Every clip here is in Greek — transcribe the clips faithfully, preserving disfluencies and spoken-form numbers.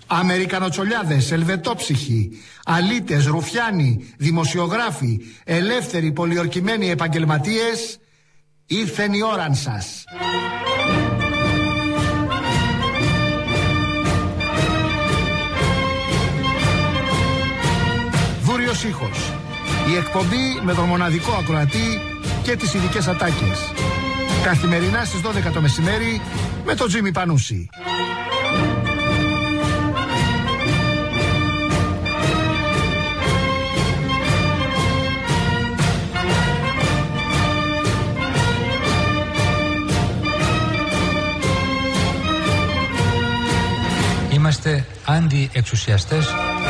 Αμερικανοτσολιάδες, ελβετόψυχοι, αλήτες, ρουφιάνοι, δημοσιογράφοι, ελεύθεροι, πολιορκημένοι επαγγελματίες, ήρθεν η ώραν σας. Βούριος ήχος. Η εκπομπή με τον μοναδικό ακροατή και τις ειδικές ατάκες. Καθημερινά στις δώδεκα το μεσημέρι με τον Τζίμι Πανούση. Είμαστε αντιεξουσιαστές.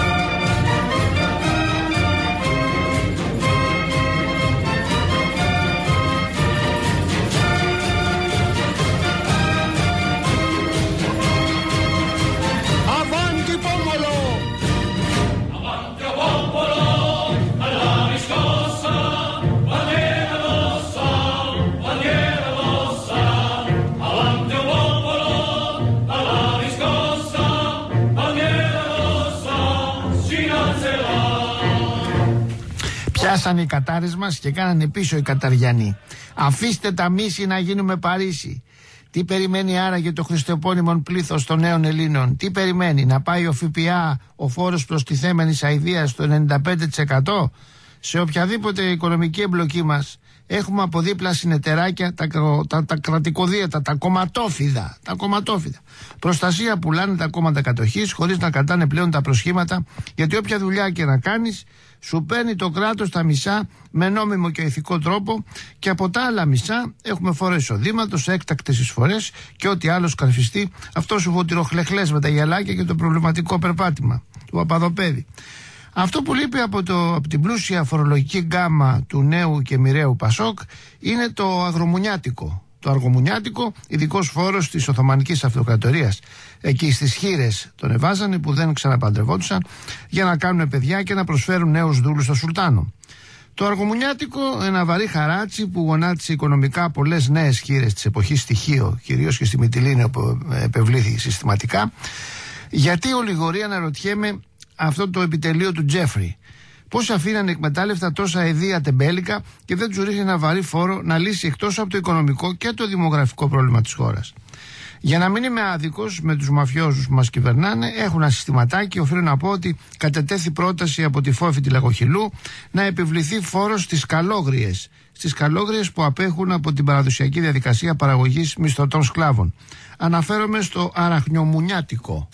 Πιάσανε οι Κατάρες μας και κάνανε πίσω οι Καταριανοί. Αφήστε τα μίση να γίνουμε Παρίσι. Τι περιμένει άραγε το χριστεπώνυμον πλήθος των νέων Ελλήνων? Τι περιμένει, να πάει ο ΦΠΑ, ο φόρος προστιθέμενης αηδείας, στο ενενήντα πέντε τοις εκατό? Σε οποιαδήποτε οικονομική εμπλοκή μας έχουμε από δίπλα συνεταιράκια, τα, τα, τα κρατικοδίαιτα, τα κομματόφιδα, τα κομματόφιδα. Προστασία πουλάνε τα κόμματα κατοχής χωρίς να κατάνε πλέον τα προσχήματα, γιατί όποια δουλειά και να κάνεις σου παίρνει το κράτος τα μισά με νόμιμο και ηθικό τρόπο, και από τα άλλα μισά έχουμε φόρο εισοδήματος, έκτακτες εισφορές και ό,τι άλλο σκαρφιστεί. Αυτό σου βοτυροχλεχλές με τα γυαλάκια και το προβληματικό περπάτημα του Παπαδοπέδη. Αυτό που λείπει από, το, από την πλούσια φορολογική γκάμα του νέου και μοιραίου Πασόκ είναι το αγρομουνιάτικο. Το αργομουνιάτικο, ειδικός φόρος της Οθωμανικής Αυτοκρατορίας. Εκεί στις χήρες τον εβάζανε που δεν ξαναπαντρευόντουσαν για να κάνουν παιδιά και να προσφέρουν νέους δούλους στο Σουλτάνο. Το αργομουνιάτικο, ένα βαρύ χαράτσι που γονάτισε οικονομικά πολλές νέες χήρες της εποχής στοιχείο, κυρίως και στη Μυτιλήνη όπου επευλήθη συστηματικά. Γιατί ολιγορεί, αναρωτιέμαι, αυτό το επιτελείο του Τζέφρι? Πώς αφήνανε εκμετάλλευτα τόσα αηδία τεμπέλικα και δεν τους ρίχνει ένα βαρύ φόρο να λύσει εκτός από το οικονομικό και το δημογραφικό πρόβλημα της χώρας? Για να μην είμαι άδικος με τους μαφιόζους που μας κυβερνάνε, έχουν ένα συστηματάκι. Οφείλω να πω ότι κατετέθη πρόταση από τη Φόφη τη Λαγοχυλού να επιβληθεί φόρος στις καλόγριες. Στις καλόγριες που απέχουν από την παραδοσιακή διαδικασία παραγωγής μισθωτών σκλάβων. Αναφέρομαι στο αραχνιομουνιάτικο.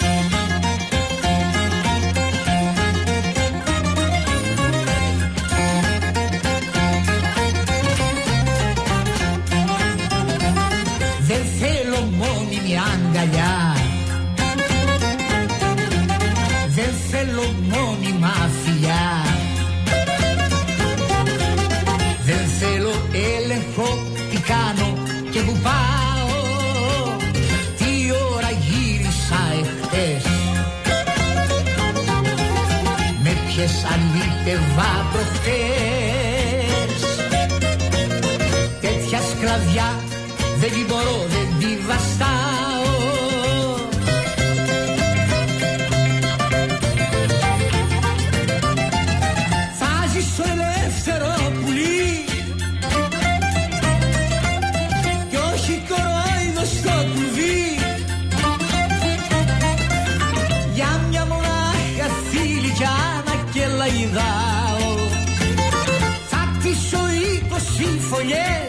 Δεν θέλω μόνιμη αγκαλιά, δεν θέλω μόνιμα φιλιά, δεν θέλω έλεγχο τι κάνω και που πάω, τι ώρα γύρισα εχθές, με ποιες αλήτευα προχτές. Τέτοια σκλαβιά δεν την μπορώ, δεν την βαστάω. Θα ζήσω ελεύθερο πουλί κι όχι κορόιδο στο κουβί, για μια μονάχα θηλυκιά να κελαϊδάω. Θα κτίσω είκοσι φωλιές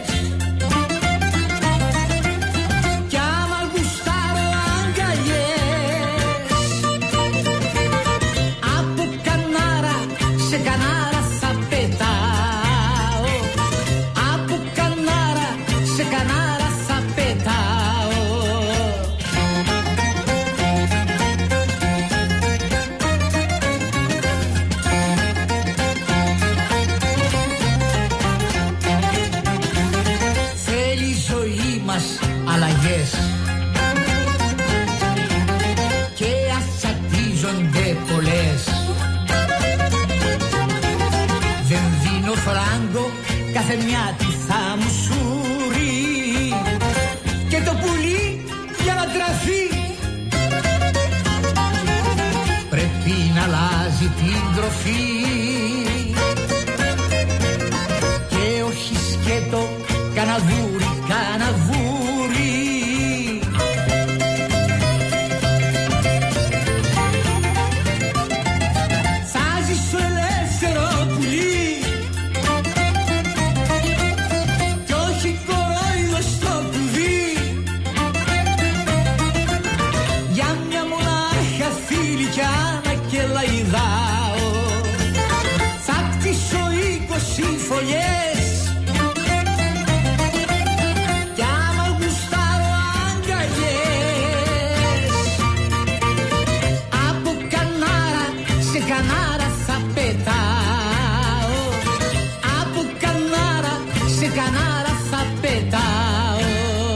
και ατσατίζονται πολλές. Δεν δίνω φράγκο, κάθε μια τι θα μου σουρεί, και το πουλί για να τραφεί αλλάζει την τροφή και όχι σκέτο καναβούρι, καναβούρι. Θα ζήσω ελεύθερο πουλί κι όχι κορόιδο στο κουβί, για μια μονάχα θηλυκιά και λαϊδάω θα κτίσω είκοσι φωλιές κι άμα γουστάρω αγκαλιές. Από κανάρα σε κανάρα θα πετάω, από κανάρα σε κανάρα θα πετάω.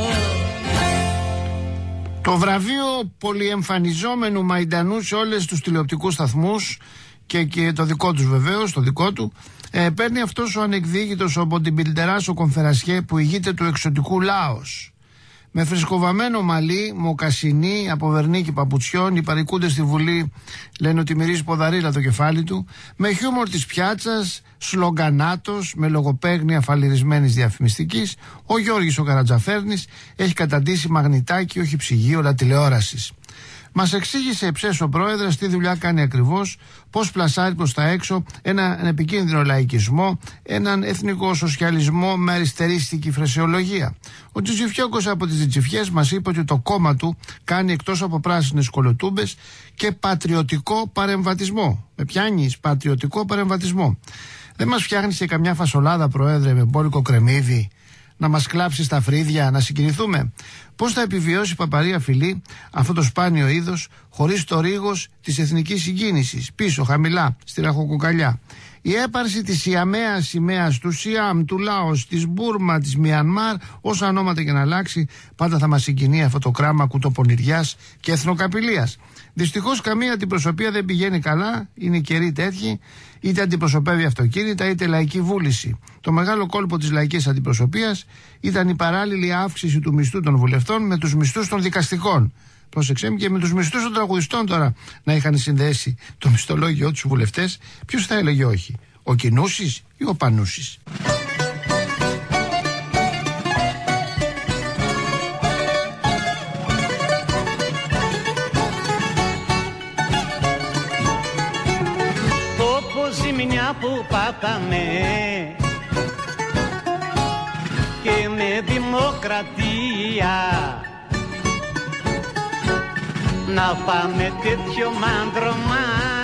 Το βραβείο πολυεμφανιζόμενου Μαϊντανού σε όλες τους τηλεοπτικούς σταθμούς και, και το δικό τους βεβαίως, το δικό του, ε, παίρνει αυτός ο ανεκδίκητος ο Μποντιμπιλντεράς ο Κονφερασιέ που ηγείται του εξωτικού Λάος. Με φρεσκοβαμένο μαλλί, μοκασινή, από βερνίκι παπουτσιών, οι παρικούντες στη Βουλή λένε ότι μυρίζει ποδαρίλα το κεφάλι του, με χιούμορ της πιάτσας, σλογκανάτος, με λογοπαίγνια φαλιρισμένης διαφημιστικής, ο Γιώργης ο Καρατζαφέρνης έχει καταντήσει μαγνητάκι, όχι ψυγείο, αλλά τηλεόρασης. Μας εξήγησε εψές ο πρόεδρος τι δουλειά κάνει ακριβώς, πώς πλασάρει προς τα έξω έναν επικίνδυνο λαϊκισμό, έναν εθνικό σοσιαλισμό με αριστερίστικη φρεσιολογία. Ο Τζιτζιφιόκος από τις Τζιτζιφιές μας είπε ότι το κόμμα του κάνει εκτός από πράσινες κολοτούμπες και πατριωτικό παρεμβατισμό. Με πιάνεις πατριωτικό παρεμβατισμό. Δεν μας φτιάχνεις και καμιά φασολάδα, πρόεδρε, με μπόλικο κρεμμύδι, να μας κλάψει στα φρύδια, να συγκινηθούμε? Πώς θα επιβιώσει η Παπαρία Φιλή, αυτό το σπάνιο είδος, χωρίς το ρίγος της εθνικής συγκίνησης, πίσω, χαμηλά, στη ραχοκοκαλιά? Η έπαρση της Ιαμαίας σημαίας, του Σιάμ, του Λάος, της Μπούρμα, της Μιανμάρ, όσα ονόματα και να αλλάξει, πάντα θα μας συγκινεί αυτό το κράμα κουτοπονηριάς και εθνοκαπηλείας. Δυστυχώς καμία αντιπροσωπεία δεν πηγαίνει καλά, είναι καιροί τέτοιοι, είτε αντιπροσωπεύει αυτοκίνητα είτε λαϊκή βούληση. Το μεγάλο κόλπο της λαϊκής αντιπροσωπείας ήταν η παράλληλη αύξηση του μισθού των βουλευτών με τους μισθούς των δικαστικών. Πρόσεξε, και με τους μισθούς των τραγουδιστών τώρα να είχαν συνδέσει το μισθολόγιο τους βουλευτές. Ποιος θα έλεγε όχι, ο Κινούσης ή ο Πανούσης? Ζημιά που πάταμε και με δημοκρατία να πάμε τέτοιο μάντρωμα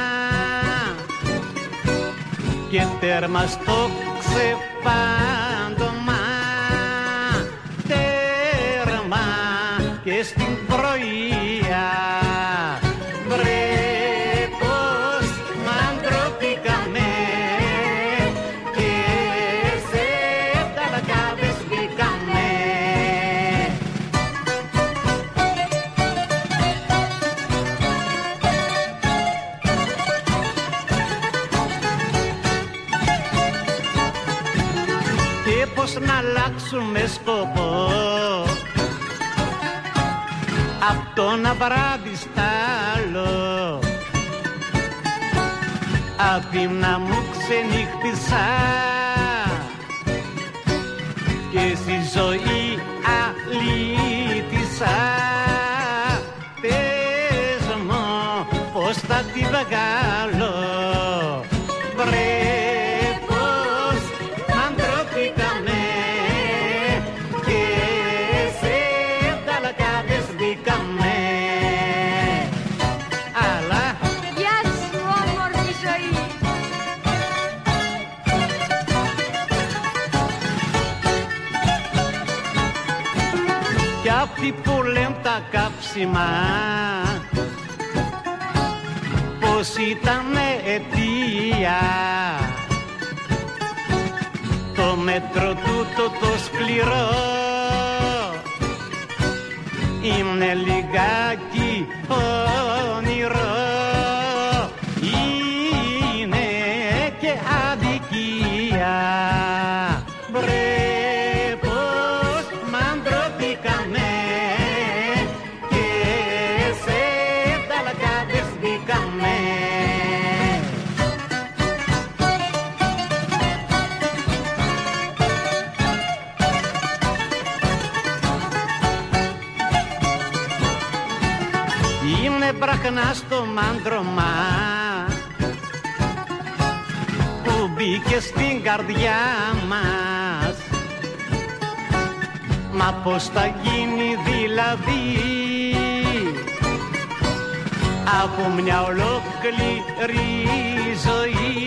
και τέρμα στο ξεπάντωμα, τέρμα και στην πρωία. Να αλλάξουμε σκοπό απ' το να βράδυ στ' άλλο, απ' να μου ξενύχτησα και στη ζωή αλήτησα. Πες μου πως θα τη βγάλω, βρε πως μαντρωθήκαμε αυτοί που λένε τα κάψιμα πως ήταν αιτία, το μέτρο τούτο το σκληρό είναι λιγάκι όνειρο, είναι και αδικία. Βρε πως μαντρωθήκαμε και σε ταλακάδες μπήκαμε. σπραχνά στο μάντρωμα που μπήκε στην καρδιά μας. Μα πως θα γίνει δηλαδή από μια ολόκληρη ζωή?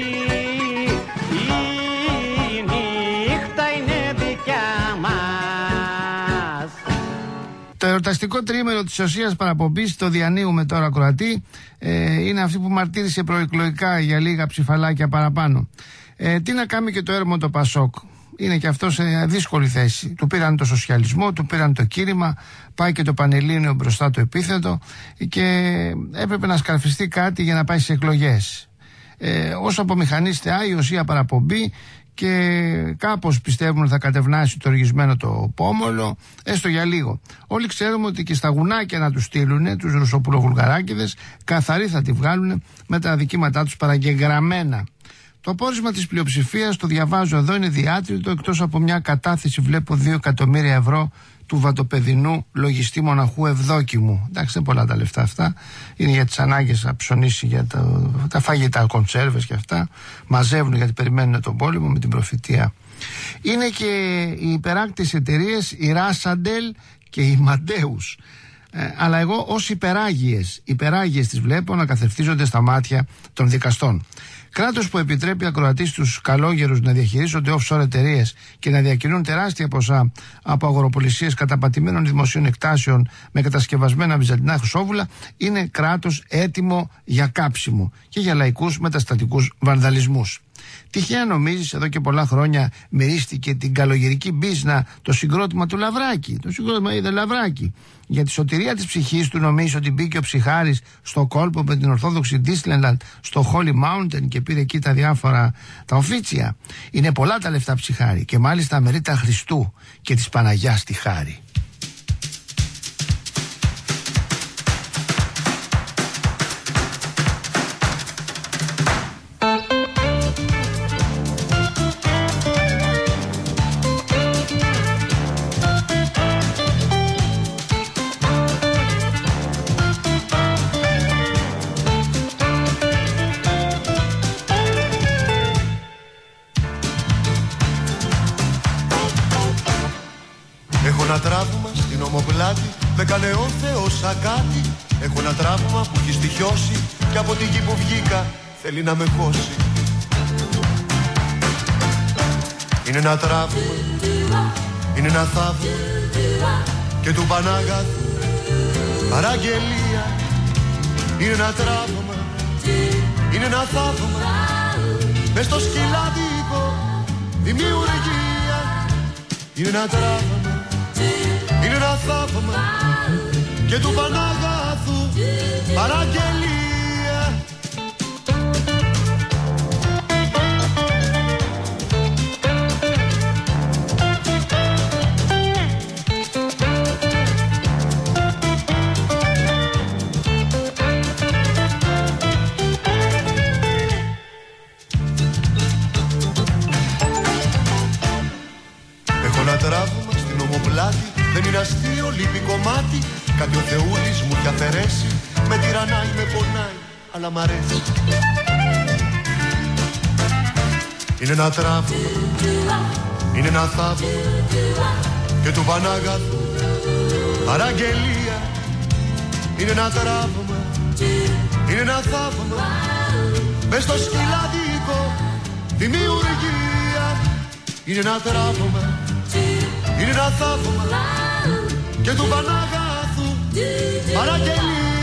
Η νύχτα είναι δικιά μας. Το εορταστικό τρίμηνο της Οσίας Παραπομπής, το διανύουμε τώρα ακροατή, ε, είναι αυτή που μαρτύρησε προεκλογικά για λίγα ψηφαλάκια παραπάνω. Ε, τι να κάνει και το έρμο το Πασόκ? Είναι και αυτό σε δύσκολη θέση. Του πήραν το σοσιαλισμό, του πήραν το κήρυμα, πάει και το Πανελλήνιο μπροστά το επίθετο και έπρεπε να σκαρφιστεί κάτι για να πάει σε εκλογές. Ε, όσο απομηχανίστε η Οσία Παραπομπή και κάπως πιστεύουν ότι θα κατευνάσει το οργισμένο το πόμολο, έστω για λίγο. Όλοι ξέρουμε ότι και στα γουνάκια να τους στείλουν, τους ρουσοπουλοβουλγαράκηδες, καθαροί θα τη βγάλουν με τα αδικήματά τους παραγεγραμμένα. Το πόρισμα της πλειοψηφίας, το διαβάζω εδώ, είναι διάτριτο, εκτός από μια κατάθεση, βλέπω δύο εκατομμύρια ευρώ του βατοπεδινού λογιστή μοναχού Ευδόκιμου. Εντάξει, δεν πολλά τα λεφτά αυτά. Είναι για τις ανάγκες να ψωνίσει για τα, τα φαγητά, κονσέρβες και αυτά. Μαζεύουν γιατί περιμένουν τον πόλεμο με την προφητεία. Είναι και οι υπεράκτης εταιρείες, η Ράσαντελ και η Μαντέους. Ε, αλλά εγώ ως υπεράγιες, υπεράγιες τις βλέπω να καθευτίζονται στα μάτια των δικαστών. Κράτος που επιτρέπει ακροατής στους καλόγερους να διαχειρίζονται offshore εταιρείες και να διακινούν τεράστια ποσά από αγοροπολισίες καταπατημένων δημοσίων εκτάσεων με κατασκευασμένα βυζαντινά χρυσόβουλα, είναι κράτος έτοιμο για κάψιμο και για λαϊκούς μεταστατικούς βανδαλισμούς. Τυχαία νομίζεις, εδώ και πολλά χρόνια μυρίστηκε την καλογερική μπίζνα το συγκρότημα του Λαβράκη. Το συγκρότημα είδε Λαβράκη. Για τη σωτηρία της ψυχής του νομίζεις ότι μπήκε ο ψυχάρης στο κόλπο με την Ορθόδοξη Disneyland στο Holy Mountain και πήρε εκεί τα διάφορα τα οφίτσια? Είναι πολλά τα λεφτά ψυχάρη και μάλιστα μερίτα Χριστού και της Παναγιάς τη χάρη. Ένα τραύμα στην ομοπλάτη, δεν κάνε ο Θεός ακάτι. Έχω ένα τραύμα που έχει στοιχειώσει και από τη γη που βγήκα θέλει να με χώσει. Είναι ένα τραύμα, είναι ένα θαύμα και του Πανάγαθου παραγγελία. Είναι ένα τραύμα, είναι ένα θαύμα μες στο σκυλάδικο δημιουργία. Είναι ένα τραύμα, είναι ένα θαύμα και του Πανάγαθου παραγγελία. Έχω ένα τραύμα στην ομοπλάτη, δεν είναι αστείο, λείπει κομμάτι. Κάτι ο Θεούλης μου έχει αφαιρέσει. Με τυραννάει, με πονάει, αλλά μ' αρέσει. Είναι ένα τραύμα, είναι ένα θαύμα και του Πανάγαθου παραγγελία. Είναι ένα τραύμα, είναι ένα θαύμα μες στο σκυλάδικο δημιουργία. Είναι ένα τραύμα, είναι ένα θαύμα και του Πανάγαθου παραγγελία.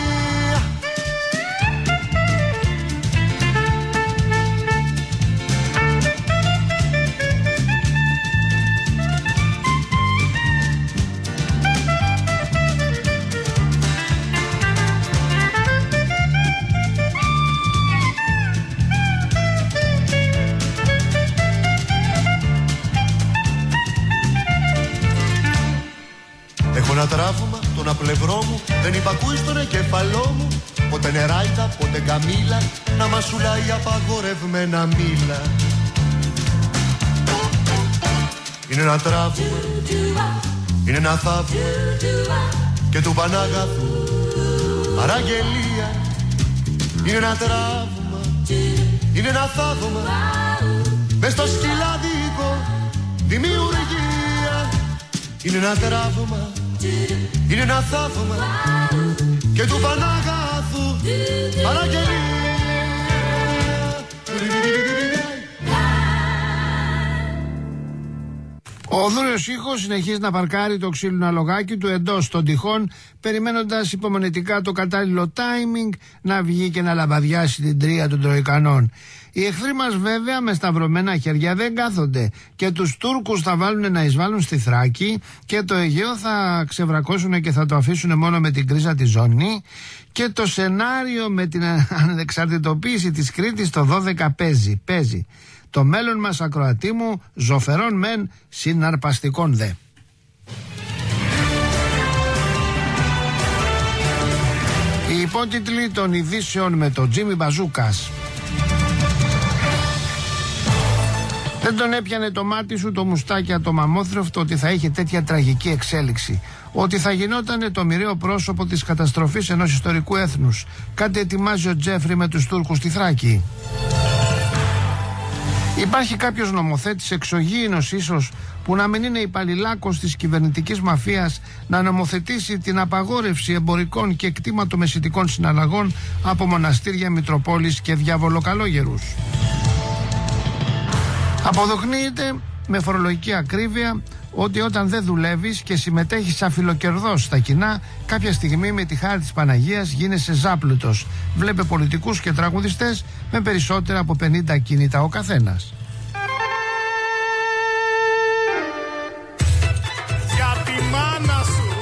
Ένα τραύμα, τον απλευρό μου δεν υπακούει στον εγκεφαλό μου. Πότε νεράιτα, πότε καμήλα, να μασουλάει απαγορευμένα μήλα. Είναι ένα τραύμα, είναι ένα θαύμα και του Πανάγαθου παραγγελία. Είναι ένα τραύμα, είναι ένα θαύμα, μες στο σκυλάδικο δημιουργία. Είναι ένα τραύμα, είναι ένα θαύμα και του Παναγάθου παραγγελία. Ο δούριος ήχος συνεχίζει να παρκάρει το ξύλινο αλογάκι του εντός των τυχών, περιμένοντας υπομονετικά το κατάλληλο timing να βγει και να λαμπαδιάσει την τρία των Τροϊκανών. Οι εχθροί μας βέβαια με σταυρωμένα χέρια δεν κάθονται και τους Τούρκους θα βάλουν να εισβάλλουν στη Θράκη και το Αιγαίο θα ξεβρακώσουν και θα το αφήσουν μόνο με την κρίζα τη ζώνη και το σενάριο με την ανεξαρτητοποίηση της Κρήτης το δώδεκα παίζει, παίζει. Το μέλλον μας, ακροατή μου, ζωφερών μεν, συναρπαστικών δε. Οι υπότιτλοι των ειδήσεων με τον Τζίμι Μπαζούκας. Δεν τον έπιανε το μάτι σου το μουστάκια το μαμόθρευτο ότι θα είχε τέτοια τραγική εξέλιξη. Ότι θα γινόταν το μοιραίο πρόσωπο της καταστροφής ενός ιστορικού έθνους. Κάτι ετοιμάζει ο Τζέφρι με τους Τούρκους στη Θράκη. Υπάρχει κάποιος νομοθέτης εξωγήινος ίσως που να μην είναι υπαλληλάκος της κυβερνητικής μαφίας να νομοθετήσει την απαγόρευση εμπορικών και κτήματομεσητικών συναλλαγών από μοναστήρια, μητροπόλεις και διαβολοκαλόγερους. Αποδοκνύεται με φορολογική ακρίβεια ότι όταν δεν δουλεύεις και συμμετέχεις αφιλοκερδός στα κοινά, κάποια στιγμή με τη χάρη της Παναγίας γίνεσαι ζάπλουτος. Βλέπε πολιτικούς και τραγουδιστές με περισσότερα από πενήντα κινητά ο καθένας. Για τη μάνα σου.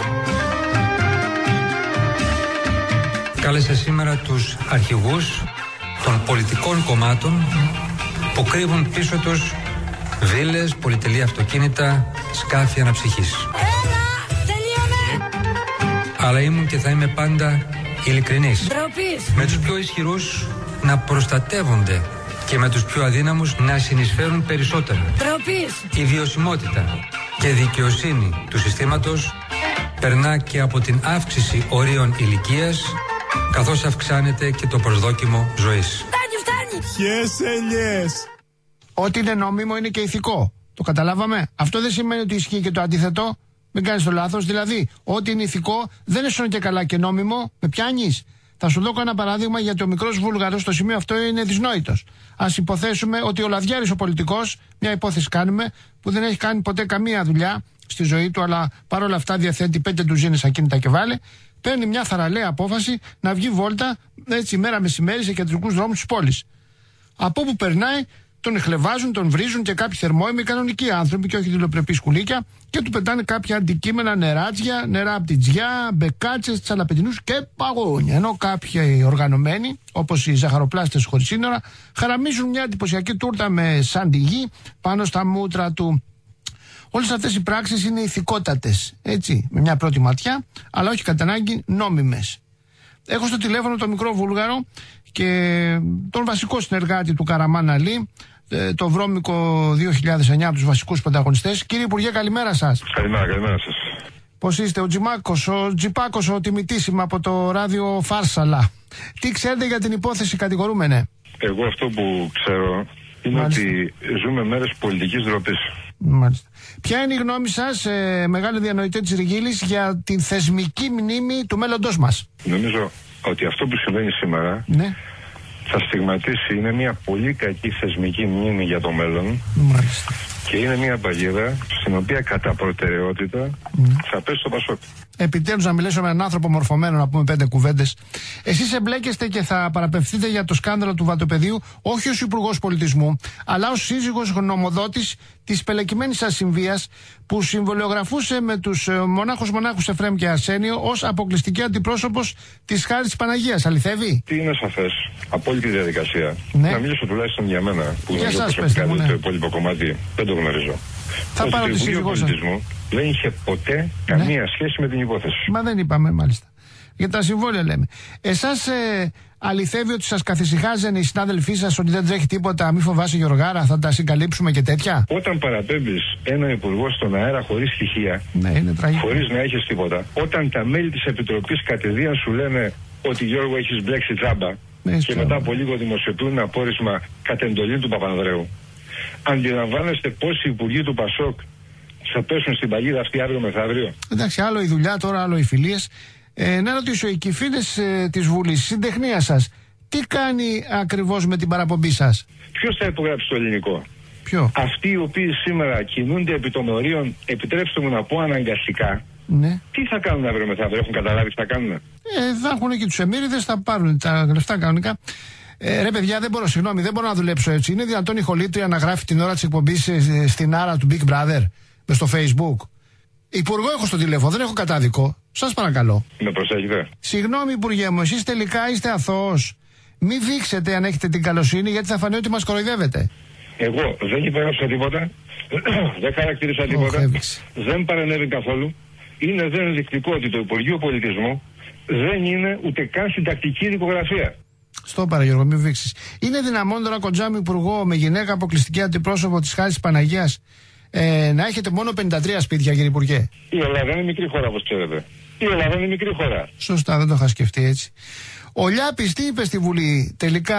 Κάλεσα σήμερα τους αρχηγούς των πολιτικών κομμάτων που κρύβουν πίσω τους βίλες, πολυτελή αυτοκίνητα, σκάφη αναψυχής. Έλα, τελείωνε! Αλλά ήμουν και θα είμαι πάντα ειλικρινής. Ντροπής. Με τους πιο ισχυρούς να προστατεύονται και με τους πιο αδύναμους να συνεισφέρουν περισσότερα. Ντροπής. Η βιωσιμότητα και δικαιοσύνη του συστήματος περνά και από την αύξηση ορίων ηλικίας, καθώς αυξάνεται και το προσδόκιμο ζωής. Φτάνει, φτάνει! Ποιες ελιές. Ό,τι είναι νόμιμο είναι και ηθικό. Το καταλάβαμε. Αυτό δεν σημαίνει ότι ισχύει και το αντίθετο. Μην κάνεις το λάθος. Δηλαδή, ό,τι είναι ηθικό δεν είναι και καλά και νόμιμο. Με πιάνεις. Θα σου δώσω ένα παράδειγμα γιατί ο μικρός Βούλγαρος στο σημείο αυτό είναι δυσνόητος. Ας υποθέσουμε ότι ο Λαδιάρης ο πολιτικός, μια υπόθεση κάνουμε, που δεν έχει κάνει ποτέ καμία δουλειά στη ζωή του, αλλά παρόλα αυτά διαθέτει πέντε ντουζίνες ακίνητα και βάλε, παίρνει μια θαραλέα απόφαση να βγει βόλτα έτσι μέρα μεσημέρι σε κεντρικούς δρόμους της πόλης. Από όπου περνάει, τον εχλεβάζουν, τον βρίζουν και κάποιοι θερμόιμοι κανονικοί άνθρωποι και όχι δηλοπρεπείς σκουλίκια και του πετάνε κάποια αντικείμενα νεράτζια, νερά από την τζιά, μπεκάτσες, τσαλαπετινούς και παγόνια. Ενώ κάποιοι οργανωμένοι, όπως οι ζαχαροπλάστες χωρίς σύνορα, χαραμίζουν μια εντυπωσιακή τούρτα με σαντιγί πάνω στα μούτρα του. Όλες αυτές οι πράξεις είναι ηθικότατες, έτσι, με μια πρώτη ματιά, αλλά όχι κατά ανάγκη νόμιμες. Έχω στο τηλέφωνο τον μικρό Βούλγαρο και τον βασικό συνεργάτη του Καραμάν Αλή, το βρώμικο δύο χιλιάδες εννιά από τους βασικούς πρωταγωνιστές. Κύριε Υπουργέ, καλημέρα σας. Καλημέρα, καλημέρα σας. Πώς είστε? Ο Τζιμάκος, ο Τζιπάκος, ο τιμητήσιμα από το ράδιο Φάρσαλα. Τι ξέρετε για την υπόθεση, κατηγορούμενε? Εγώ αυτό που ξέρω είναι Μάλιστα. ότι ζούμε μέρες πολιτικής ντροπής. Μάλιστα. Ποια είναι η γνώμη σας, ε, μεγάλη διανοητή της Ριγίλης, για την θεσμική μνήμη του μέλλοντός μας? Νομίζω ότι αυτό που συμβαίνει σήμερα Ναι. θα στιγματίσει, είναι μια πολύ κακή θεσμική μνήμη για το μέλλον. Μάλιστα. Και είναι μια παγίδα στην οποία κατά προτεραιότητα θα πέσει το Πασόκ. Επιτέλους να μιλήσω με έναν άνθρωπο μορφωμένο, να πούμε πέντε κουβέντες. Εσείς εμπλέκεστε και θα παραπευθείτε για το σκάνδαλο του βατοπεδίου, όχι ως Υπουργός Πολιτισμού, αλλά ως σύζυγος γνωμοδότης της πελεκυμένης σας συμβίας, που συμβολιογραφούσε με τους μονάχους μονάχους Εφραίμ και Αρσένιο ως αποκλειστική αντιπρόσωπος της χάρης της Παναγίας. Αληθεύει? Τι είναι σαφές από όλη τη διαδικασία. Ναι. Να μιλήσω τουλάχιστον για μένα, που Για γνωρίζω σας, προσωπικά, πέστε μου, ναι. το υπόλοιπο κομμάτι δεν το γνωρίζω. Θα πάρω τη το Υπουργείο σύζυγό σας. Πολιτισμού δεν είχε ποτέ καμία σχέση με την υπόθεση. Μα δεν είπαμε, μάλιστα. Για τα συμβόλαια λέμε. Εσάς ε, αληθεύει ότι σας καθησυχάζανε οι συνάδελφοί σας ότι δεν τρέχει τίποτα, μη φοβάσαι Γιωργάρα, θα τα συγκαλύψουμε και τέτοια? Όταν παραπέμπεις έναν υπουργό στον αέρα χωρίς στοιχεία, Ναι, είναι τραγικό. χωρίς να έχεις τίποτα, όταν τα μέλη της Επιτροπής κατηδίαν σου λένε ότι Γιώργο έχεις μπλέξει τζάμπα Έχεις και τζάμπα. μετά από λίγο δημοσιοποιούν ένα πόρισμα κατ' εντολή του Παπανδρέου. Αντιλαμβάνεστε πόσοι υπουργοί του Πασόκ θα πέσουν στην παγίδα αυτή αύριο μεθαύριο? Εντάξει, άλλο η δουλειά, τώρα άλλο οι φιλίες. Ε, να ρωτήσω, οι κυφήνες ε, της Βουλής, η συντεχνία σας, τι κάνει ακριβώς με την παραπομπή σας? Ποιος θα υπογράψει το ελληνικό? Ποιο? Αυτοί οι οποίοι σήμερα κινούνται επί των ορίων, επιτρέψτε μου να πω αναγκαστικά, Ναι. τι θα κάνουν αύριο μεθαύριο? Έχουν καταλάβει τι θα κάνουν? Ε, θα έχουν και τους εμμύριδες, θα πάρουν τα λεφτά κανονικά. Ε, ρε παιδιά, δεν μπορώ, συγγνώμη, δεν μπορώ να δουλέψω έτσι. Είναι δυνατόν η χολήτρια να γράφει την ώρα της εκπομπής ε, στην άρα του Big Brother, μες στο Facebook? Υπουργό έχω στο τηλέφωνο, δεν έχω κατάδικο. Σας παρακαλώ. Με προσέχετε. Συγγνώμη, Υπουργέ μου, εσείς τελικά είστε αθώος. Μην δείξετε αν έχετε την καλοσύνη, γιατί θα φανεί ότι μας κοροϊδεύετε. Εγώ δεν υπέγραψα τίποτα, δεν χαρακτήρισα τίποτα, έβηξε. δεν παρενέβη καθόλου. Είναι δεν ενδεικτικό ότι το Υπουργείο Πολιτισμού δεν είναι ούτε καν συντακτική δικογραφία. Στο παρα, Γιώργο, μην βήξεις. Είναι δυναμόν τώρα κοντζάμι υπουργό με γυναίκα αποκλειστική αντιπρόσωπο της Χάρης Παναγίας ε, να έχετε μόνο πενήντα τρία σπίτια, κύριε Υπουργέ? Η Ελλάδα είναι μικρή χώρα, όπως ξέρετε. Η Ελλάδα είναι μικρή χώρα. Σωστά, δεν το είχα σκεφτεί έτσι. Ο Λιάπης τι είπε στη Βουλή τελικά?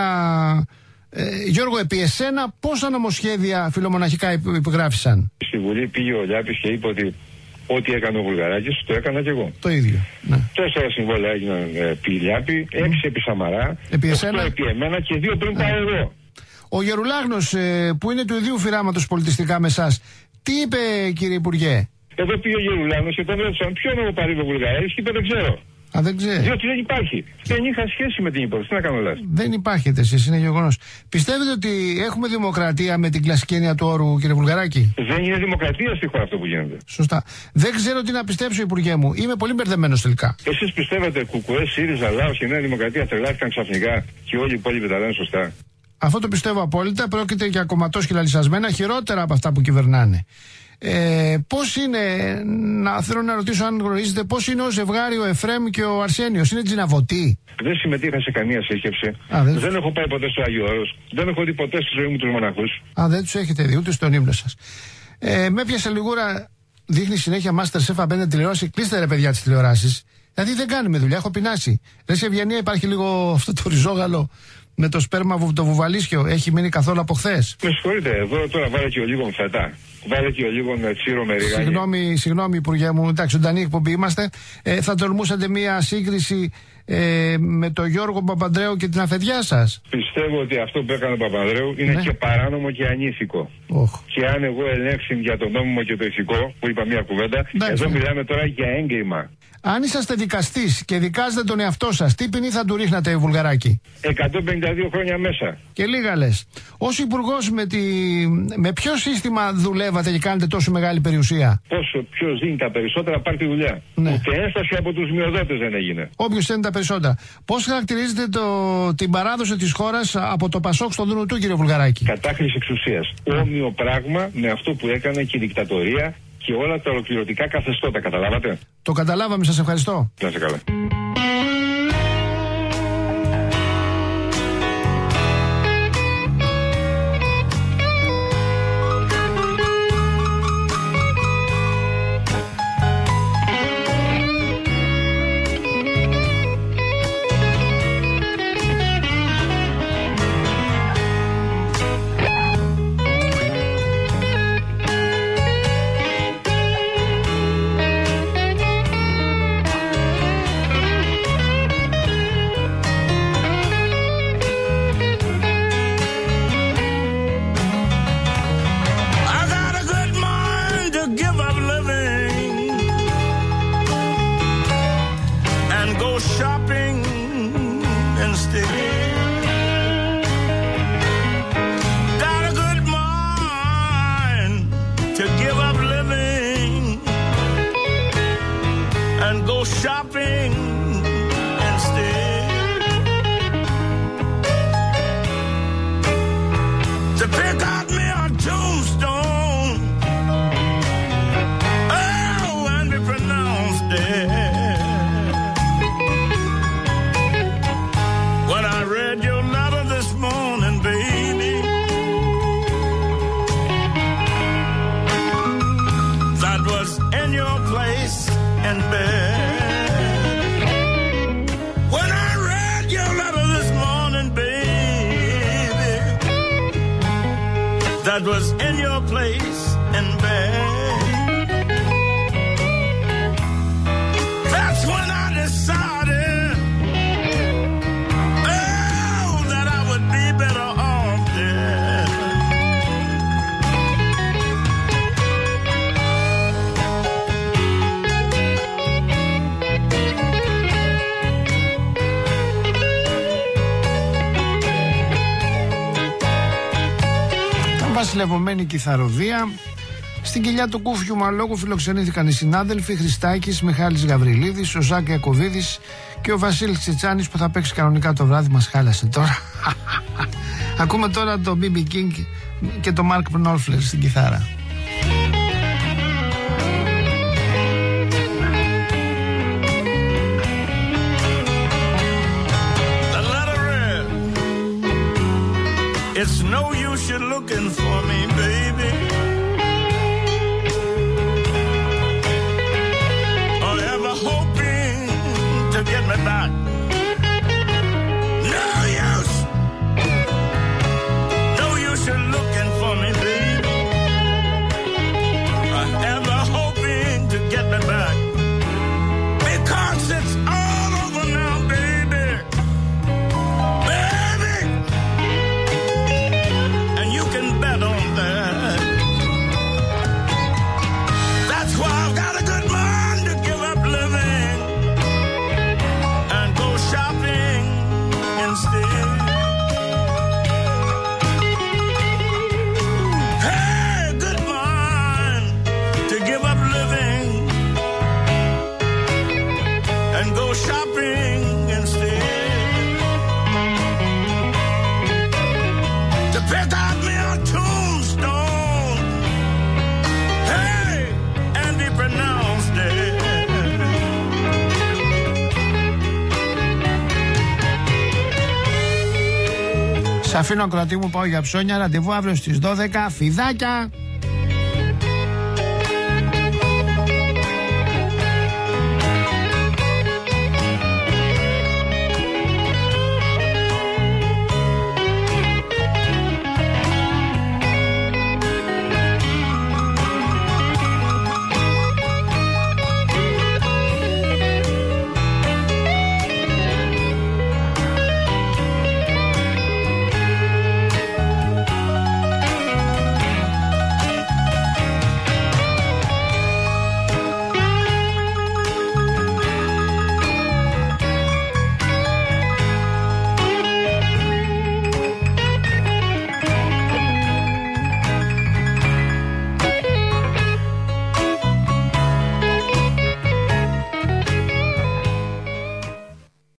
Ε, Γιώργο, επί εσένα πόσα νομοσχέδια φιλομοναχικά υπογράφησαν? Στη Βουλή πήγε ο Λιάπης και είπε ότι ό,τι έκανε ο Βουλγαράκης το έκανα κι εγώ. Το ίδιο. Ναι. Τέσσερα συμβόλαια έγιναν ε, επί Λιάπη, έξι επί Σαμαρά, Επί οκτώ εσένα? επί εμένα και δύο πριν πάω εγώ. Ο Γερουλάγνος ε, που είναι του ιδίου φυράματος πολιτιστικά με εσάς, τι είπε, κύριε Υπουργέ? Εδώ πήγε ο Γερουλάνος και τον ρώτησαν ποιον εγώ παρήβε Βουλγαράκης και είπε δεν ξέρω. Α, δεν ξέρει. Διότι δεν υπάρχει. Δεν είχα σχέση με την υπόθεση. Τι να κάνω λάθος? Δεν υπάρχετε εσείς, είναι γεγονός. Πιστεύετε ότι έχουμε δημοκρατία με την κλασική έννοια του όρου, κύριε Βουλγαράκη? Δεν είναι δημοκρατία στη χώρα αυτό που γίνεται. Σωστά. Δεν ξέρω τι να πιστέψω, Υπουργέ μου. Είμαι πολύ μπερδεμένος τελικά. Εσείς πιστεύετε Κουκουέ, ΣΥΡΙΖΑ, Λάος και Νέα Δημοκρατία τρελάθηκαν ξαφνικά και όλοι οι υπόλοιποι τα λένε σωστά? Αυτό το πιστεύω απόλυτα. Πρόκειται για κομματόσκυλα λυσασμένα, χειρότερα από αυτά που κυβερνάνε. Ε, πώς είναι, να θέλω να ρωτήσω αν γνωρίζετε, πώς είναι ο ζευγάρι ο Εφρέμ και ο Αρσένιος? Είναι τζιναβωτοί? Δεν συμμετείχα σε καμία σύσκεψη. Α, δεν... δεν έχω πάει ποτέ στο Άγιο Όρος. Δεν έχω δει ποτέ στη ζωή μου τους μοναχούς. Α, δεν τους έχετε δει ούτε στον ύμνο σας. Ε, με έπιασε λιγούρα, δείχνει συνέχεια Masterchef απέναντι τηλεόραση. Κλείστε ρε παιδιά τις τηλεοράσεις. Δηλαδή δεν κάνουμε δουλειά, έχω πεινάσει. Ρε σε Ευγενία, υπάρχει λίγο αυτό το ριζόγαλο με το σπέρμα το βουβαλίσιο? Έχει μείνει καθόλου από χθες? Με συγχωρείτε, εδώ τώρα βάλε και ο λίγο φετά. Βάλε και ο λίγο τσίρο με ρίγανη. Συγγνώμη, συγγνώμη, Υπουργέ μου, εντάξει, ζωντανή εκπομπή είμαστε. Ε, θα τολμούσατε μία σύγκριση ε, με τον Γιώργο Παπανδρέου και την αφεντιά σας? Πιστεύω ότι αυτό που έκανε ο Παπανδρέου είναι ναι. και παράνομο και ανήθικο. Oh. Και αν εγώ ελέγξω για το νόμιμο και το ηθικό, που είπα μία κουβέντα, εντάξει, εδώ ναι. μιλάμε τώρα για έγκλημα. Αν είσαστε δικαστής και δικάζετε τον εαυτό σας, τι ποινή θα του ρίχνατε, Βουλγαράκη? εκατόν πενήντα δύο χρόνια μέσα. Και λίγα λες. Ως υπουργός με, τη... με ποιο σύστημα δουλεύατε και κάνετε τόσο μεγάλη περιουσία? Πόσο ποιος δίνει τα περισσότερα, πάρει τη δουλειά. Ναι. Ούτε ένσταση από τους μειοδότες δεν έγινε. Όποιος δίνει τα περισσότερα. Πώς χαρακτηρίζετε το... την παράδοση της χώρας από το Πασόκ στον Δούνου του, κύριε Βουλγαράκη? Κατάχρηση εξουσίας. Όμοιο πράγμα με αυτό που έκανε και η δικτατορία και όλα τα ολοκληρωτικά καθεστώτα. Καταλάβατε? Το καταλάβαμε, σας ευχαριστώ. Να είστε καλά. Shopping instead to pick out me a tombstone, oh, and be pronounced dead. When I read your letter this morning, baby, that was in your place in bed. When I that was in your place in bed. That's when I decided, oh, that I would be better off dead. Βασιλευωμένη κιθαροδία. Στην κοιλιά του Κούφιου Μαλόγου φιλοξενήθηκαν οι συνάδελφοι Χριστάκης, Μιχάλης Γαβριλίδης, ο Ζάκ Ιακωβίδης και ο Βασίλης Τσιτσάνης που θα παίξει κανονικά το βράδυ. Μας χάλασε τώρα. Ακούμε τώρα το μπι μπι King και το Mark Knopfler στην κιθάρα. It's no use you looking for me, baby, or ever hoping to get me back. No use, no use you looking for me, baby, or ever hoping to get me back. Because it's all over now, baby. Σ' αφήνω ακροατή μου, πάω για ψώνια. Ραντεβού αύριο στις δώδεκα. Φιδάκια!